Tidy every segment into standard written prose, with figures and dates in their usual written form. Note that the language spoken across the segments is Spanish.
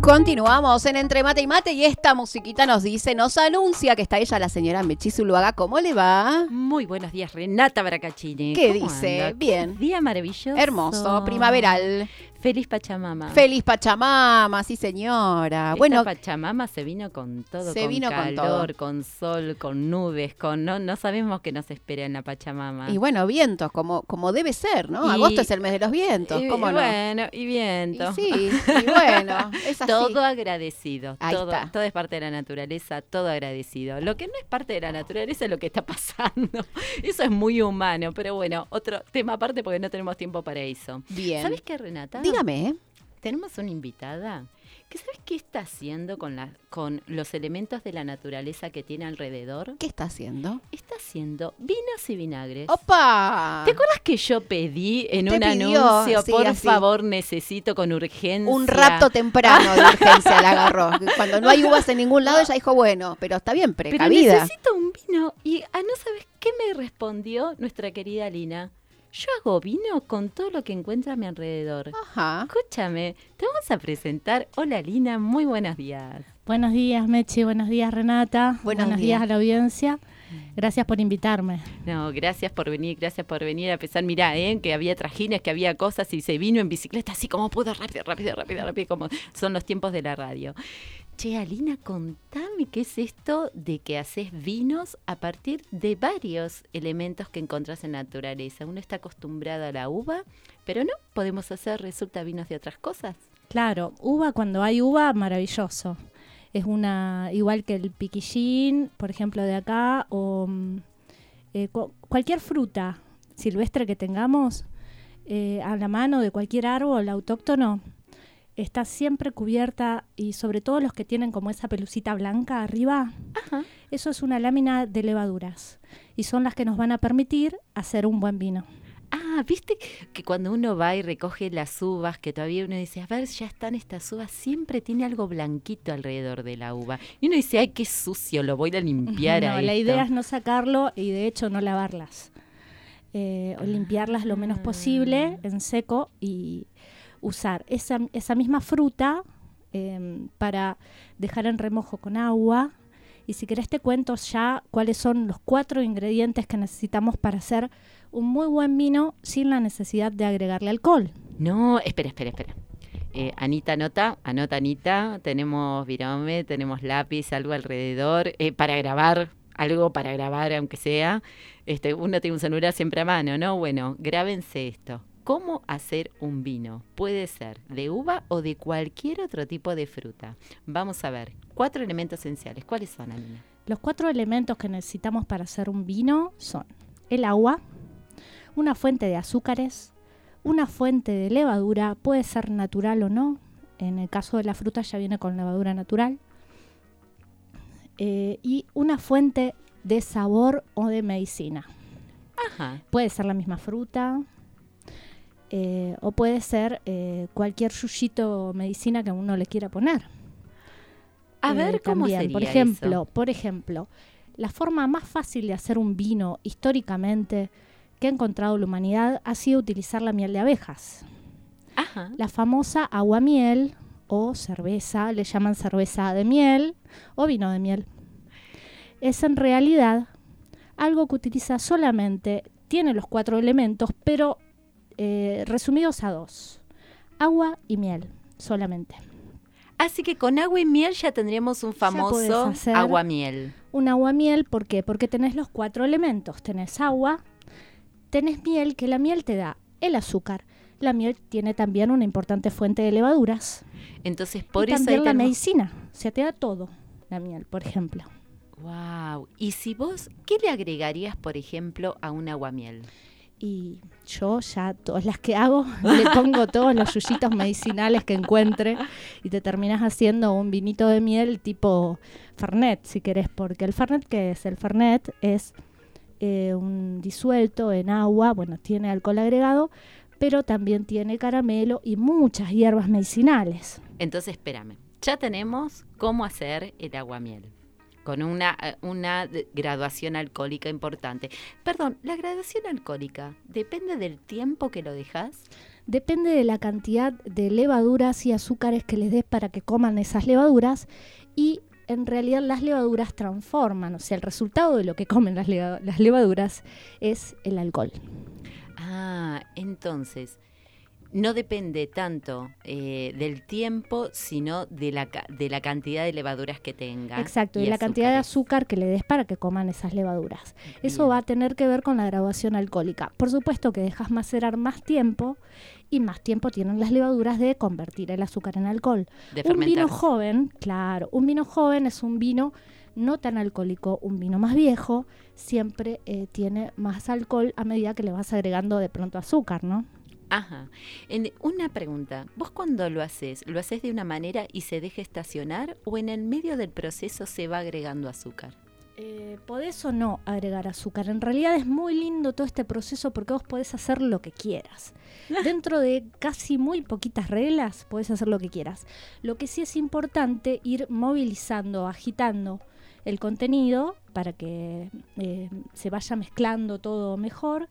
Continuamos en Entre Mate y Mate y esta musiquita nos anuncia que está ella, la señora Mechi Zuluaga. ¿Cómo le va? Muy buenos días, Renata Bracaccini. ¿Qué dice? Anda? Bien. Día maravilloso. Hermoso, primaveral. Feliz Pachamama. Feliz Pachamama, sí señora. Esta Bueno, Pachamama se vino con todo, se con vino con calor, todo. con sol, con nubes, con no sabemos qué nos espera en la Pachamama. y bueno, vientos, como debe ser, ¿no? Y- Agosto es el mes de los vientos, ¿cómo no? Bueno, y viento. Y sí, y bueno, es así. Todo agradecido, Ahí todo está. es parte de la naturaleza, todo agradecido. Lo que no es parte de la naturaleza es lo que está pasando. Eso es muy humano, pero bueno, otro tema aparte porque no tenemos tiempo para eso. Bien. ¿Sabes qué, Renata? Dígame, ¿eh? Tenemos una invitada que ¿sabes qué está haciendo con los elementos de la naturaleza que tiene alrededor? ¿Qué está haciendo? Está haciendo vinos y vinagres. ¡Opa! ¿Te acuerdas que yo pedí en Usted un pidió, anuncio, sí, por así. favor, necesito con urgencia? Un rapto temprano de urgencia la agarró. Cuando no hay uvas en ningún lado, ella dijo, bueno, pero está bien, Pero precavida. necesito un vino. Y no sabes qué me respondió nuestra querida Lina. Yo hago vino con todo lo que encuentro a mi alrededor. Ajá. Escúchame, te vamos a presentar. Hola Lina, muy buenos días. Buenos días, Mechi. Buenos días, Renata. Buenos días. días a la audiencia. Gracias por invitarme. No, gracias por venir, a pesar, mirá, que había trajines, que había cosas y se vino en bicicleta así como pudo, rápido, como son los tiempos de la radio. Che, Alina, contame qué es esto de que haces vinos a partir de varios elementos que encontrás en la naturaleza. Uno está acostumbrado a la uva, pero no, podemos hacer, resulta, vinos de otras cosas. Claro, uva, cuando hay uva, maravilloso. Es igual que el piquillín, por ejemplo, de acá, o cualquier fruta silvestre que tengamos a la mano de cualquier árbol autóctono, está siempre cubierta, y sobre todo los que tienen como esa pelucita blanca arriba, Ajá. eso es una lámina de levaduras y son las que nos van a permitir hacer un buen vino. Viste que cuando uno va y recoge las uvas, que todavía uno dice, a ver, ya están estas uvas, siempre tiene algo blanquito alrededor de la uva. Y uno dice, ay, qué sucio, lo voy a limpiar No, a la esto. idea es no sacarlo y de hecho no lavarlas. O limpiarlas lo menos posible en seco y usar esa misma fruta para dejar en remojo con agua. Y si querés te cuento ya cuáles son los 4 ingredientes que necesitamos para hacer un muy buen vino sin la necesidad de agregarle alcohol. No, espera. Anita, anota Anita, tenemos virome, tenemos lápiz, algo alrededor, algo para grabar aunque sea. Uno tiene un celular siempre a mano, ¿no? Bueno, grábense esto. ¿Cómo hacer un vino? Puede ser de uva o de cualquier otro tipo de fruta. Vamos a ver, 4 elementos esenciales. ¿Cuáles son, Alina? Los 4 elementos que necesitamos para hacer un vino son el agua, una fuente de azúcares, una fuente de levadura, puede ser natural o no. En el caso de la fruta ya viene con levadura natural. Y una fuente de sabor o de medicina. Ajá. Puede ser la misma fruta o puede ser cualquier yuyito o medicina que uno le quiera poner. A ver, ¿cómo también, sería por ejemplo, la forma más fácil de hacer un vino históricamente que ha encontrado la humanidad ha sido utilizar la miel de abejas. Ajá. La famosa aguamiel o cerveza, le llaman cerveza de miel o vino de miel. Es en realidad algo que utiliza solamente, tiene los 4 elementos, pero resumidos a 2, agua y miel solamente. Así que con agua y miel ya tendríamos un podés famoso hacer aguamiel. Un aguamiel, ¿por qué? Porque tenés los 4 elementos, tenés agua, tenés miel, que la miel te da el azúcar. La miel tiene también una importante fuente de levaduras. Entonces, por y eso también ahí la tenemos... medicina, o sea, te da todo la miel, por ejemplo. Wow. Y si vos, ¿qué le agregarías, por ejemplo, a un aguamiel? Y yo ya todas las que hago le pongo todos los yuyitos medicinales que encuentre y te terminas haciendo un vinito de miel tipo Fernet, si querés, porque el Fernet, ¿qué es? El Fernet es un disuelto en agua, bueno, tiene alcohol agregado, pero también tiene caramelo y muchas hierbas medicinales. Entonces, espérame, ya tenemos cómo hacer el aguamiel. Con una graduación alcohólica importante. Perdón, ¿la graduación alcohólica depende del tiempo que lo dejas? Depende de la cantidad de levaduras y azúcares que les des para que coman esas levaduras, y en realidad las levaduras transforman, o sea, el resultado de lo que comen las levaduras es el alcohol. Entonces, no depende tanto del tiempo, sino de la cantidad de levaduras que tenga. Exacto, y la cantidad de azúcar que le des para que coman esas levaduras. Bien. Eso va a tener que ver con la graduación alcohólica. Por supuesto que dejas macerar más tiempo, y más tiempo tienen las levaduras de convertir el azúcar en alcohol. Un vino joven, claro, un vino joven es un vino no tan alcohólico. Un vino más viejo siempre tiene más alcohol a medida que le vas agregando de pronto azúcar, ¿no? Ajá. Una pregunta, ¿vos cuando lo haces de una manera y se deja estacionar, o en el medio del proceso se va agregando azúcar? Podés o no agregar azúcar. En realidad es muy lindo todo este proceso porque vos podés hacer lo que quieras. Dentro de casi muy poquitas reglas podés hacer lo que quieras. Lo que sí es importante ir movilizando, agitando el contenido para que se vaya mezclando todo mejor.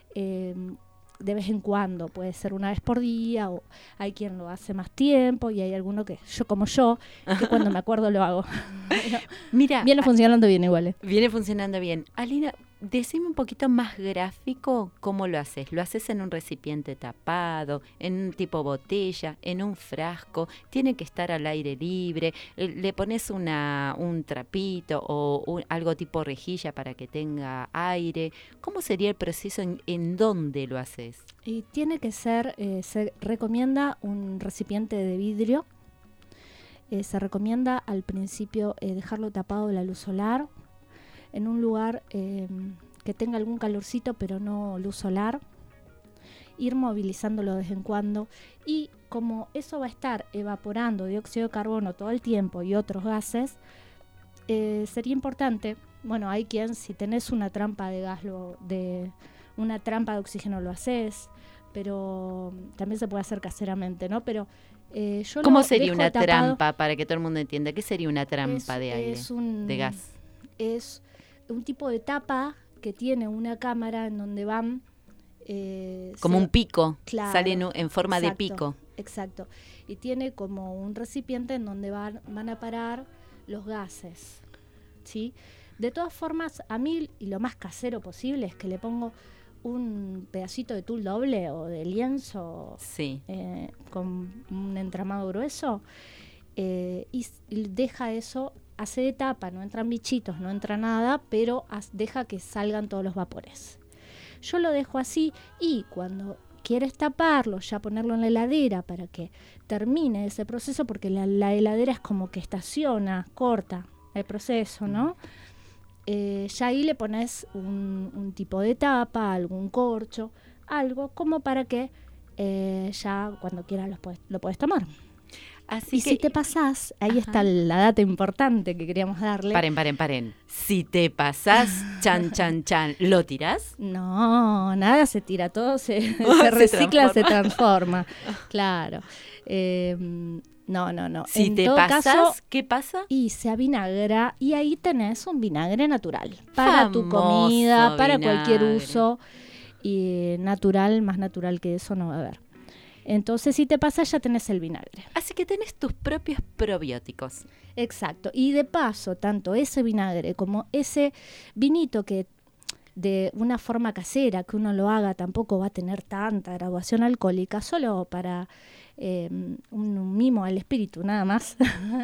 De vez en cuando, puede ser una vez por día, o hay quien lo hace más tiempo, y hay alguno que que cuando me acuerdo lo hago. Mira, viene funcionando bien igual. Viene funcionando bien. Alina, decime un poquito más gráfico cómo lo haces. ¿Lo haces en un recipiente tapado, en un tipo botella, en un frasco? ¿Tiene que estar al aire libre? ¿Le pones un trapito o algo tipo rejilla para que tenga aire? ¿Cómo sería el proceso? ¿En dónde lo haces? Y tiene que ser, se recomienda un recipiente de vidrio. Se recomienda al principio dejarlo tapado de la luz solar, en un lugar que tenga algún calorcito pero no luz solar, ir movilizándolo de vez en cuando, y como eso va a estar evaporando dióxido de carbono todo el tiempo y otros gases, sería importante, hay quien, si tenés una trampa de gas, una trampa de oxígeno lo haces, pero también se puede hacer caseramente, ¿no? Pero yo ¿cómo sería una trampa, para que todo el mundo entienda? ¿Qué sería una trampa de aire, de gas? Es un tipo de tapa que tiene una cámara en donde van... como un pico, claro, sale en forma de pico. Exacto, y tiene como un recipiente en donde van a parar los gases, ¿sí? De todas formas, a mí, y lo más casero posible, es que le pongo un pedacito de tul doble o de lienzo, sí, con un entramado grueso, y deja eso, hace de tapa, no entran bichitos, no entra nada, pero deja que salgan todos los vapores. Yo lo dejo así, y cuando quieres taparlo, ya ponerlo en la heladera para que termine ese proceso, porque la heladera es como que estaciona, corta el proceso, ¿no? Ya ahí le pones un tipo de tapa, algún corcho, algo como para que ya cuando quieras lo puedes tomar. Así si te pasás, ahí está la data importante que queríamos darle. Paren. Si te pasás, chan, ¿lo tirás? No, nada se tira, todo se recicla, se transforma. Claro. No. Si en te todo pasás, caso, ¿qué pasa? Y se avinagra, y ahí tenés un vinagre natural. Para Famoso tu comida, para vinagre. cualquier uso. Y natural, más natural que eso no va a haber. Entonces, si te pasa, ya tenés el vinagre. Así que tenés tus propios probióticos. Exacto. Y de paso, tanto ese vinagre como ese vinito, que de una forma casera, que uno lo haga, tampoco va a tener tanta graduación alcohólica, solo para un mimo al espíritu, nada más.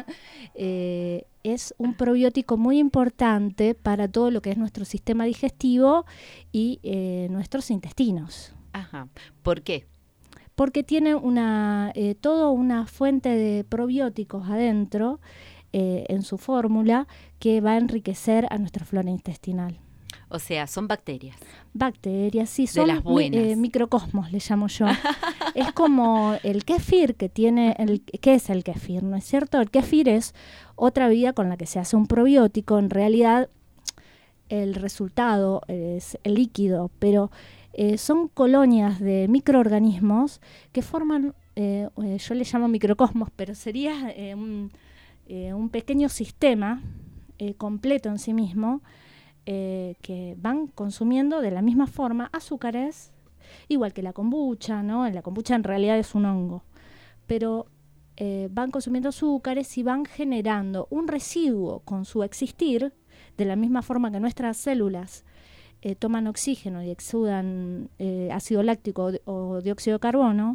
Es un probiótico muy importante para todo lo que es nuestro sistema digestivo y nuestros intestinos. Ajá. ¿Por qué? Porque tiene toda una fuente de probióticos adentro, en su fórmula, que va a enriquecer a nuestra flora intestinal. O sea, son bacterias. Bacterias, sí, son de las buenas. Microcosmos, le llamo yo. Es como el kéfir que tiene... ¿Qué es el kéfir? ¿No es cierto? El kéfir es otra bebida con la que se hace un probiótico. En realidad, el resultado es el líquido, pero... son colonias de microorganismos que forman, yo le llamo microcosmos, pero sería un pequeño sistema completo en sí mismo, que van consumiendo de la misma forma azúcares igual que la kombucha, ¿no? La kombucha en realidad es un hongo, pero van consumiendo azúcares y van generando un residuo con su existir, de la misma forma que nuestras células toman oxígeno y exudan ácido láctico o dióxido de carbono.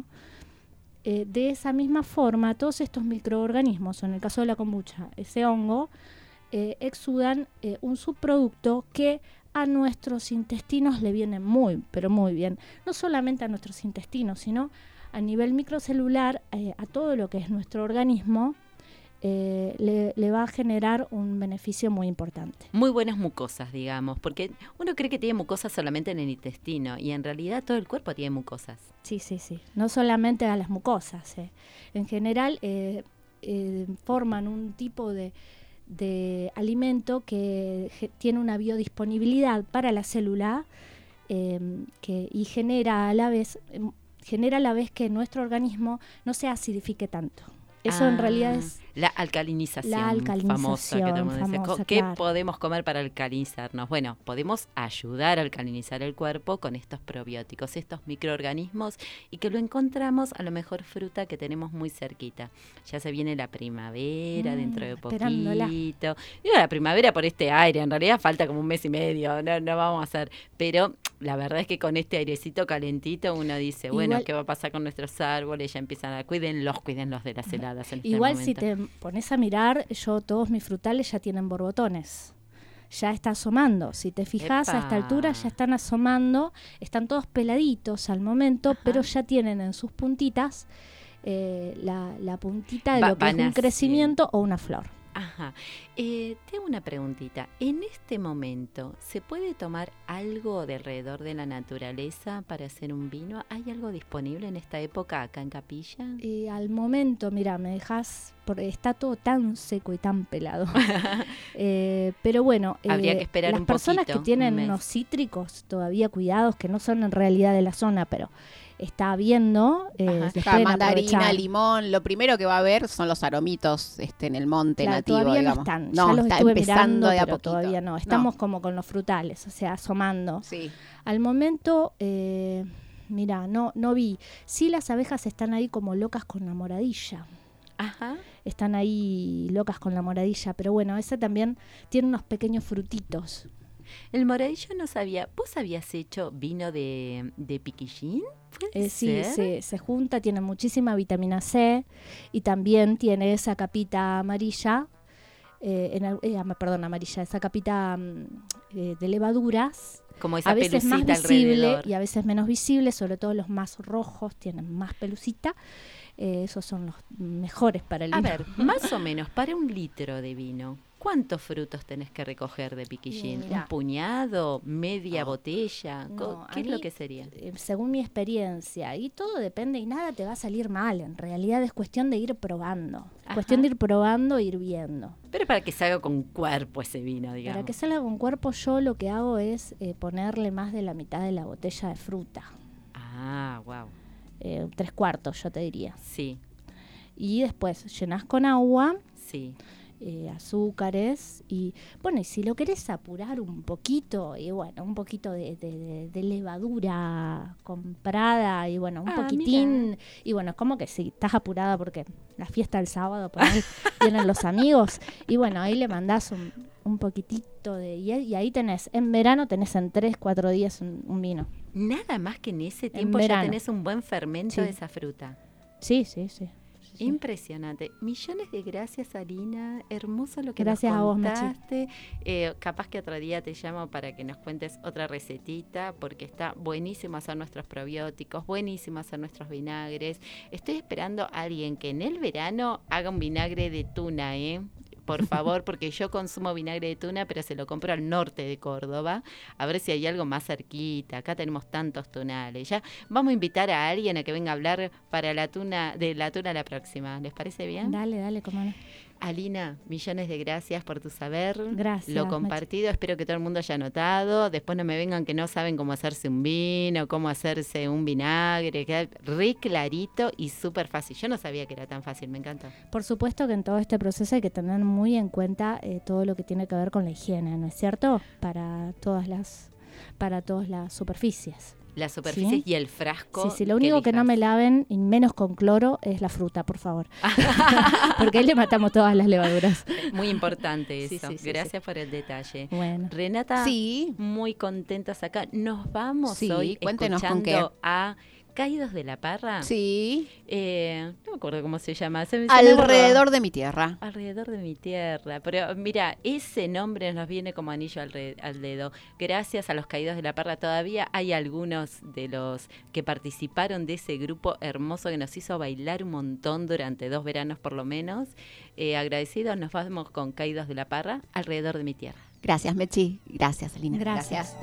De esa misma forma, todos estos microorganismos, o en el caso de la kombucha, ese hongo, exudan un subproducto que a nuestros intestinos le viene muy, pero muy bien. No solamente a nuestros intestinos, sino a nivel microcelular, a todo lo que es nuestro organismo, le va a generar un beneficio muy importante. Muy buenas mucosas, digamos, porque uno cree que tiene mucosas solamente en el intestino y en realidad todo el cuerpo tiene mucosas. Sí. No solamente a las mucosas. En general forman un tipo de alimento que tiene una biodisponibilidad para la célula y genera a la vez que nuestro organismo no se acidifique tanto. Eso en realidad es la alcalinización, famosa que todo el mundo dice. ¿Qué podemos comer para alcalinizarnos? Bueno, podemos ayudar a alcalinizar el cuerpo con estos probióticos, estos microorganismos, y que lo encontramos a lo mejor fruta que tenemos muy cerquita. Ya se viene la primavera dentro de poquito. Digo la primavera por este aire, en realidad falta como un mes y medio, no vamos a hacer. Pero la verdad es que con este airecito calentito uno dice, bueno, ¿qué va a pasar con nuestros árboles? Ya empiezan a cuídenlos de las heladas en igual este si te pones a mirar, todos mis frutales ya tienen borbotones. Ya está asomando. Si te fijas, a esta altura ya están asomando. Están todos peladitos al momento, pero ya tienen en sus puntitas la puntita de lo que es un crecimiento o una flor. Ajá. Tengo una preguntita. En este momento, ¿se puede tomar algo de alrededor de la naturaleza para hacer un vino? ¿Hay algo disponible en esta época acá en Capilla? Al momento, mira, me dejas, está todo tan seco y tan pelado. Pero bueno, habría que esperar las un personas poquito, que tienen unos cítricos todavía cuidados, que no son en realidad de la zona, pero está viendo, mandarina, limón, lo primero que va a haber son los aromitos en el monte nativo, todavía digamos. no están, ya los está estuve empezando mirando, de a pero poquito. todavía no, estamos como con los frutales, o sea, asomando. Sí. Al momento, mira, no vi, sí las abejas están ahí como locas con la moradilla. Ajá. Están ahí locas con la moradilla, pero bueno, ese también tiene unos pequeños frutitos. El moradillo no sabía. ¿Vos habías hecho vino de piquillín? Sí, se junta, tiene muchísima vitamina C y también tiene esa capita amarilla, esa capita de levaduras. Como esa a veces más pelucita visible alrededor. y a veces menos visible, sobre todo los más rojos tienen más pelucita. Esos son los mejores para el vino. A ver, más o menos, para un litro de vino, ¿cuántos frutos tenés que recoger de piquillín? Mirá. ¿Un puñado? ¿Media botella? No, ¿Qué a es lo mí, que sería? Según mi experiencia, y todo depende y nada te va a salir mal. En realidad es cuestión de ir probando. Ajá. Cuestión de ir probando e ir viendo. Pero para que salga con cuerpo ese vino, digamos. Para que salga con cuerpo, yo lo que hago es ponerle más de la mitad de la botella de fruta. Ah, wow. 3/4 yo te diría. Sí, Y después llenás con agua, sí. azúcares y bueno, y si lo querés apurar un poquito, y bueno, un poquito de levadura comprada y bueno, un poquitín, mira. y bueno, es como que si estás apurada porque la fiesta del sábado por ahí vienen los amigos y bueno, ahí le mandás un poquitito y ahí tenés, en verano tenés en 3-4 días un vino. Nada más que en ese tiempo ya verano. tenés un buen fermento Sí. de esa fruta. Sí. Impresionante. Millones de gracias, Alina. Hermoso lo que Gracias nos a vos, contaste. Capaz que otro día te llamo para que nos cuentes otra recetita, porque está buenísimo hacer nuestros probióticos, buenísimo hacer nuestros vinagres. Estoy esperando a alguien que en el verano haga un vinagre de tuna, por favor, porque yo consumo vinagre de tuna, pero se lo compro al norte de Córdoba, a ver si hay algo más cerquita. Acá tenemos tantos tunales. Ya vamos a invitar a alguien a que venga a hablar para la tuna la próxima. ¿Les parece bien? Dale, cómo no. Alina, millones de gracias por tu saber. Gracias, Lo compartido, espero que todo el mundo haya notado. Después no me vengan que no saben cómo hacerse un vino, cómo hacerse un vinagre. Queda re clarito y súper fácil. Yo no sabía que era tan fácil, me encanta. Por supuesto que en todo este proceso hay que tener muy en cuenta todo lo que tiene que ver con la higiene, ¿no es cierto? Para todas las superficies. las superficies y el frasco. Sí, lo único que no me laven, y menos con cloro, es la fruta, por favor. Porque ahí le matamos todas las levaduras. Muy importante eso. Sí, Gracias por el detalle. Bueno. Renata, muy contentas acá. Nos vamos hoy cuéntenos escuchando a Caídos de la Parra. Sí. No me acuerdo cómo se llama. Alrededor de mi tierra. Alrededor de mi tierra. Pero mira, ese nombre nos viene como anillo al dedo. Gracias a los Caídos de la Parra. Todavía hay algunos de los que participaron de ese grupo hermoso que nos hizo bailar un montón durante 2 veranos por lo menos. Agradecidos, nos vamos con Caídos de la Parra, Alrededor de mi tierra. Gracias, Mechi. Gracias, Lina. Gracias.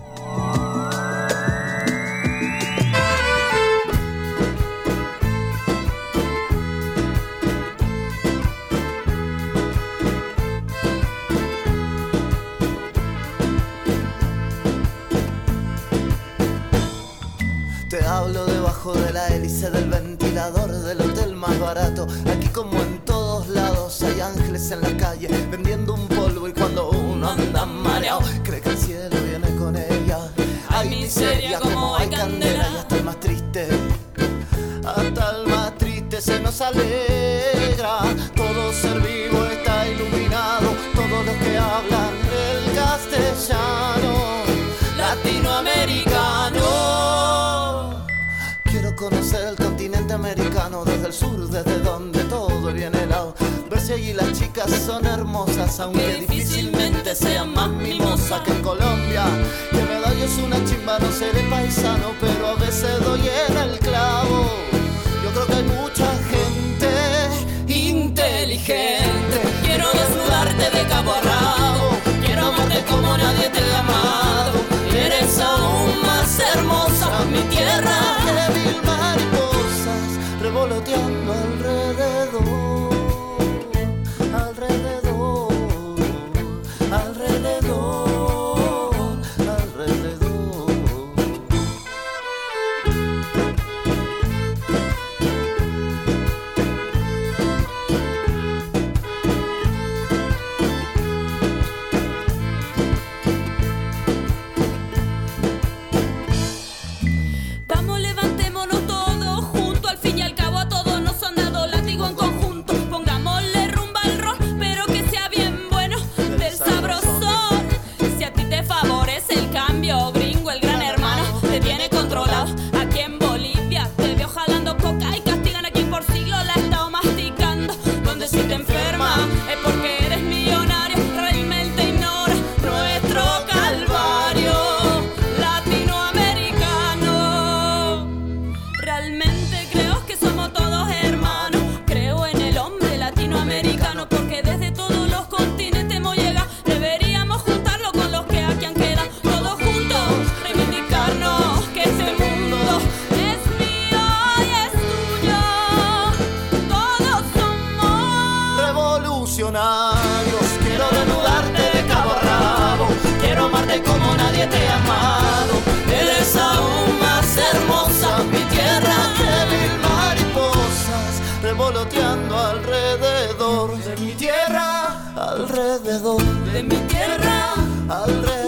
Te hablo debajo de la hélice del ventilador del hotel más barato. Aquí como en todos lados hay ángeles en la calle vendiendo un polvo, y cuando uno anda mareado cree que el cielo viene con ella. Hay miseria como hay candela, y hasta el más triste se nos alegra. Todo ser vivo está iluminado, todos los que hablan el castellano latinoamericano. Quiero conocer el continente americano, desde el sur, desde donde todo es bien helado. Ver si allí las chicas son hermosas, aunque difícilmente sean más mimosas que en Colombia. Que me doy es una chimba, no seré paisano, pero a veces doy en el clavo. Yo creo que hay mucha gente inteligente. Quiero desnudarte de cabo a rabo, quiero amarte como nadie te ha amado. Eres aún más hermosa, mi tierra. Que mil mariposas revoloteando alrededor, alrededor, alrededor, alrededor. Vamos, levantémonos todos juntos, al fin y al cabo a todos nos han dado látigo en conjunto. Pongámosle rumba al rock, pero que sea bien bueno, del sabrosón. Si a ti te favorece el cambio gringo, el gran hermano te tiene controlado. Aquí en Bolivia te veo jalando coca y castigan a quien por siglos la ha estado masticando. Donde si te enfermas es porque eres millonario, realmente ignora nuestro calvario latinoamericano. Realmente creo que somos todos hermanos, creo en el hombre latinoamericano, porque desde todos los continentes hemos llegado. Deberíamos juntarlo con los que aquí han quedado, todos juntos reivindicarnos que este mundo es mío y es tuyo. Todos somos revolucionarios. Quiero desnudarte de cabo a rabo, quiero amarte como nadie te ha amado. Eres aún más hermosa, mi tierra. Que mil mariposas revoloteando alrededor de mi tierra, alrededor de mi tierra. alrededor.